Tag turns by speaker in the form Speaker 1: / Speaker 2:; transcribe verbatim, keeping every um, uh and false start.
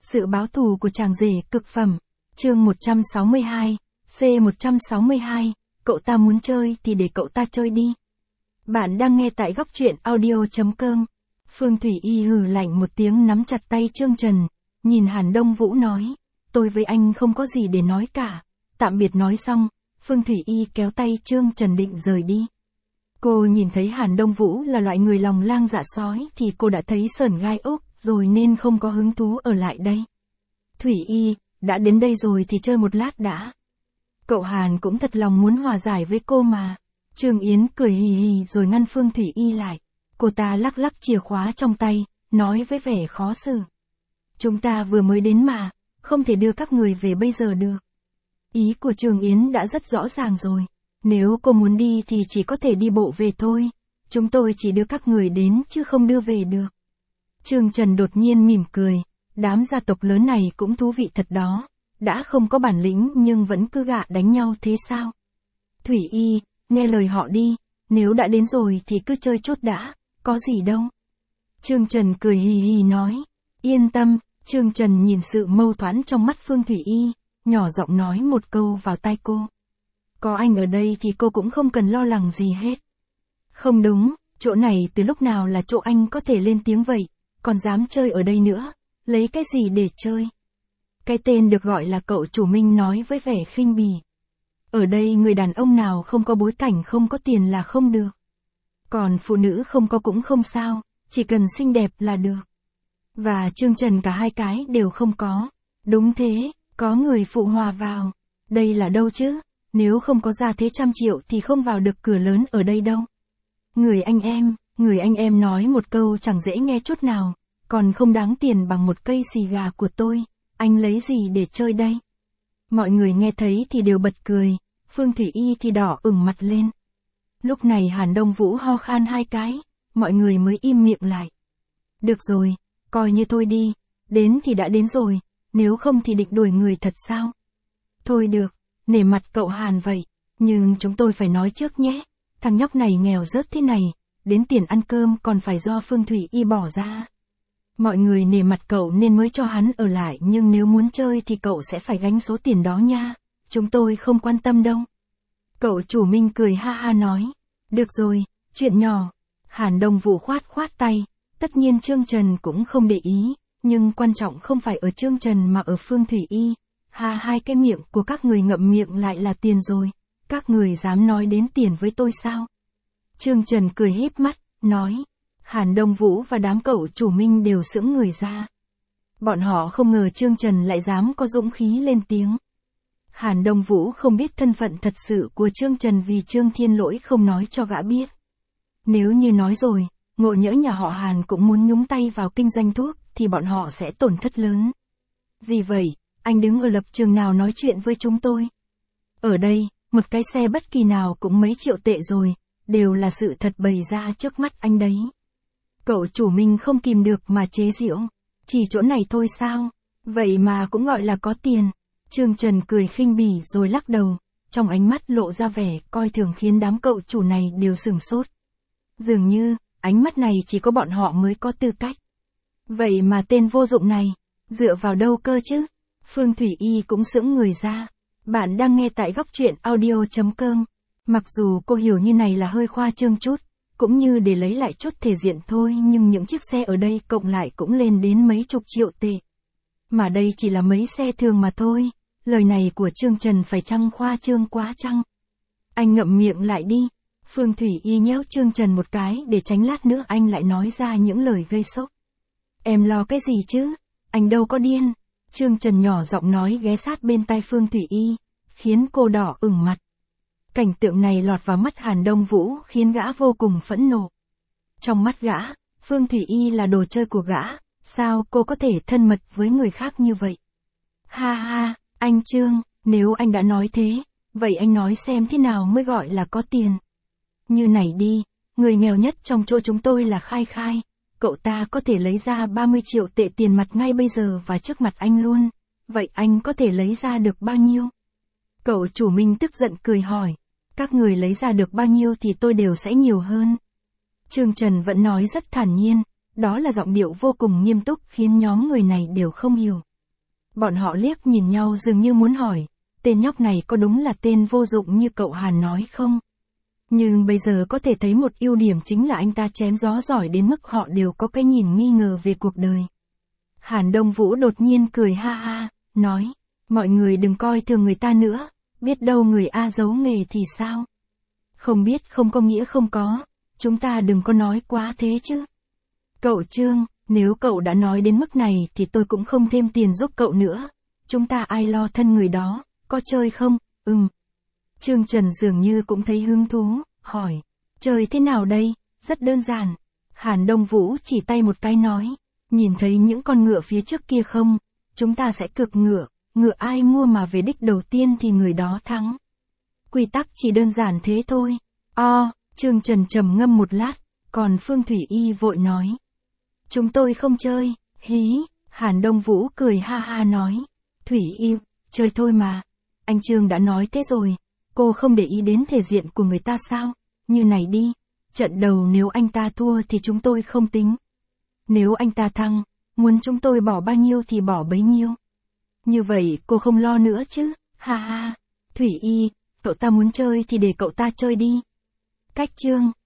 Speaker 1: Sự báo thù của chàng rể cực phẩm. Chương một trăm sáu mươi hai, C một trăm sáu mươi hai, cậu ta muốn chơi thì để cậu ta chơi đi. Bạn đang nghe tại góc truyện audio chấm com. Phương Thủy Y hừ lạnh một tiếng nắm chặt tay Trương Trần, nhìn Hàn Đông Vũ nói, tôi với anh không có gì để nói cả. Tạm biệt nói xong, Phương Thủy Y kéo tay Trương Trần định rời đi. Cô nhìn thấy Hàn Đông Vũ là loại người lòng lang dạ sói thì cô đã thấy sởn gai ốc rồi nên không có hứng thú ở lại đây. Thủy Y, đã đến đây rồi thì chơi một lát đã. Cậu Hàn cũng thật lòng muốn hòa giải với cô mà. Trương Yến cười hì hì rồi ngăn Phương Thủy Y lại. Cô ta lắc lắc chìa khóa trong tay, nói với vẻ khó xử. Chúng ta vừa mới đến mà, không thể đưa các người về bây giờ được. Ý của Trương Yến đã rất rõ ràng rồi. Nếu cô muốn đi thì chỉ có thể đi bộ về thôi. Chúng tôi chỉ đưa các người đến chứ không đưa về được. Trương Trần đột nhiên mỉm cười. Đám gia tộc lớn này cũng thú vị thật đó. Đã không có bản lĩnh nhưng vẫn cứ gạ đánh nhau thế sao? Thủy Y, nghe lời họ đi. Nếu đã đến rồi thì cứ chơi chốt đã. Có gì đâu. Trương Trần cười hì hì nói. Yên tâm. Trương Trần nhìn sự mâu thuẫn trong mắt Phương Thủy Y. Nhỏ giọng nói một câu vào tai cô. Có anh ở đây thì cô cũng không cần lo lắng gì hết. Không đúng, chỗ này từ lúc nào là chỗ anh có thể lên tiếng vậy, còn dám chơi ở đây nữa, lấy cái gì để chơi? Cái tên được gọi là cậu chủ Minh nói với vẻ khinh bỉ. Ở đây người đàn ông nào không có bối cảnh không có tiền là không được. Còn phụ nữ không có cũng không sao, chỉ cần xinh đẹp là được. Và Trương Trần cả hai cái đều không có. Đúng thế, có người phụ hòa vào. Đây là đâu chứ? Nếu không có ra thế trăm triệu thì không vào được cửa lớn ở đây đâu. Người anh em, người anh em nói một câu chẳng dễ nghe chút nào, còn không đáng tiền bằng một cây xì gà của tôi, anh lấy gì để chơi đây? Mọi người nghe thấy thì đều bật cười, Phương Thủy Y thì đỏ ửng mặt lên. Lúc này Hàn Đông Vũ ho khan hai cái, mọi người mới im miệng lại. Được rồi, coi như thôi đi, đến thì đã đến rồi, nếu không thì định đuổi người thật sao? Thôi được. Nể mặt cậu Hàn vậy, nhưng chúng tôi phải nói trước nhé, thằng nhóc này nghèo rớt thế này, đến tiền ăn cơm còn phải do Phương Thủy Y bỏ ra. Mọi người nể mặt cậu nên mới cho hắn ở lại nhưng nếu muốn chơi thì cậu sẽ phải gánh số tiền đó nha, chúng tôi không quan tâm đâu. Cậu chủ Minh cười ha ha nói, được rồi, chuyện nhỏ. Hàn Đông Vũ khoát khoát tay, tất nhiên Trương Trần cũng không để ý, nhưng quan trọng không phải ở Trương Trần mà ở Phương Thủy Y. Ha hai cái miệng của các người ngậm miệng lại là tiền rồi, các người dám nói đến tiền với tôi sao? Trương Trần cười híp mắt, nói, Hàn Đông Vũ và đám cậu chủ Minh đều sững người ra. Bọn họ không ngờ Trương Trần lại dám có dũng khí lên tiếng. Hàn Đông Vũ không biết thân phận thật sự của Trương Trần vì Trương Thiên Lỗi không nói cho gã biết. Nếu như nói rồi, ngộ nhỡ nhà họ Hàn cũng muốn nhúng tay vào kinh doanh thuốc thì bọn họ sẽ tổn thất lớn. Gì vậy? Anh đứng ở lập trường nào nói chuyện với chúng tôi? Ở đây, một cái xe bất kỳ nào cũng mấy triệu tệ rồi, đều là sự thật bày ra trước mắt anh đấy. Cậu chủ Minh không kìm được mà chế giễu. Chỉ chỗ này thôi sao? Vậy mà cũng gọi là có tiền. Trương Trần cười khinh bỉ rồi lắc đầu, trong ánh mắt lộ ra vẻ coi thường khiến đám cậu chủ này đều sửng sốt. Dường như, ánh mắt này chỉ có bọn họ mới có tư cách. Vậy mà tên vô dụng này, dựa vào đâu cơ chứ? Phương Thủy Y cũng sững người ra. Bạn đang nghe tại góc truyện audio chấm com. Mặc dù cô hiểu như này là hơi khoa trương chút, cũng như để lấy lại chút thể diện thôi nhưng những chiếc xe ở đây cộng lại cũng lên đến mấy chục triệu tệ. Mà đây chỉ là mấy xe thường mà thôi, lời này của Trương Trần phải chăng khoa trương quá chăng? Anh ngậm miệng lại đi. Phương Thủy Y nhéo Trương Trần một cái để tránh lát nữa anh lại nói ra những lời gây sốc. Em lo cái gì chứ? Anh đâu có điên. Trương Trần nhỏ giọng nói ghé sát bên tai Phương Thủy Y, khiến cô đỏ ửng mặt. Cảnh tượng này lọt vào mắt Hàn Đông Vũ khiến gã vô cùng phẫn nộ. Trong mắt gã, Phương Thủy Y là đồ chơi của gã, sao cô có thể thân mật với người khác như vậy? Ha ha, anh Trương, nếu anh đã nói thế, vậy anh nói xem thế nào mới gọi là có tiền. Như này đi, người nghèo nhất trong chỗ chúng tôi là Khai Khai. Cậu ta có thể lấy ra ba mươi triệu tệ tiền mặt ngay bây giờ và trước mặt anh luôn. Vậy anh có thể lấy ra được bao nhiêu? Cậu chủ Minh tức giận cười hỏi. Các người lấy ra được bao nhiêu thì tôi đều sẽ nhiều hơn. Trương Trần vẫn nói rất thản nhiên. Đó là giọng điệu vô cùng nghiêm túc khiến nhóm người này đều không hiểu. Bọn họ liếc nhìn nhau dường như muốn hỏi, tên nhóc này có đúng là tên vô dụng như cậu Hàn nói không? Nhưng bây giờ có thể thấy một ưu điểm chính là anh ta chém gió giỏi đến mức họ đều có cái nhìn nghi ngờ về cuộc đời. Hàn Đông Vũ đột nhiên cười ha ha, nói, mọi người đừng coi thường người ta nữa, biết đâu người A giấu nghề thì sao? Không biết không có nghĩa không có, chúng ta đừng có nói quá thế chứ. Cậu Trương, nếu cậu đã nói đến mức này thì tôi cũng không thêm tiền giúp cậu nữa, chúng ta ai lo thân người đó, có chơi không? Ừm. Trương Trần dường như cũng thấy hứng thú, hỏi, chơi thế nào đây? Rất đơn giản. Hàn Đông Vũ chỉ tay một cái nói, nhìn thấy những con ngựa phía trước kia không? Chúng ta sẽ cược ngựa, ngựa ai mua mà về đích đầu tiên thì người đó thắng. Quy tắc chỉ đơn giản thế thôi. O, Trương Trần trầm ngâm một lát, còn Phương Thủy Y vội nói. Chúng tôi không chơi, hí, Hàn Đông Vũ cười ha ha nói. Thủy Y, chơi thôi mà. Anh Trương đã nói thế rồi, cô không để ý đến thể diện của người ta sao? Như này đi, trận đầu nếu anh ta thua thì chúng tôi không tính. Nếu anh ta thắng, muốn chúng tôi bỏ bao nhiêu thì bỏ bấy nhiêu. Như vậy cô không lo nữa chứ, ha ha. Thủy Y, cậu ta muốn chơi thì để cậu ta chơi đi. Cách Trương,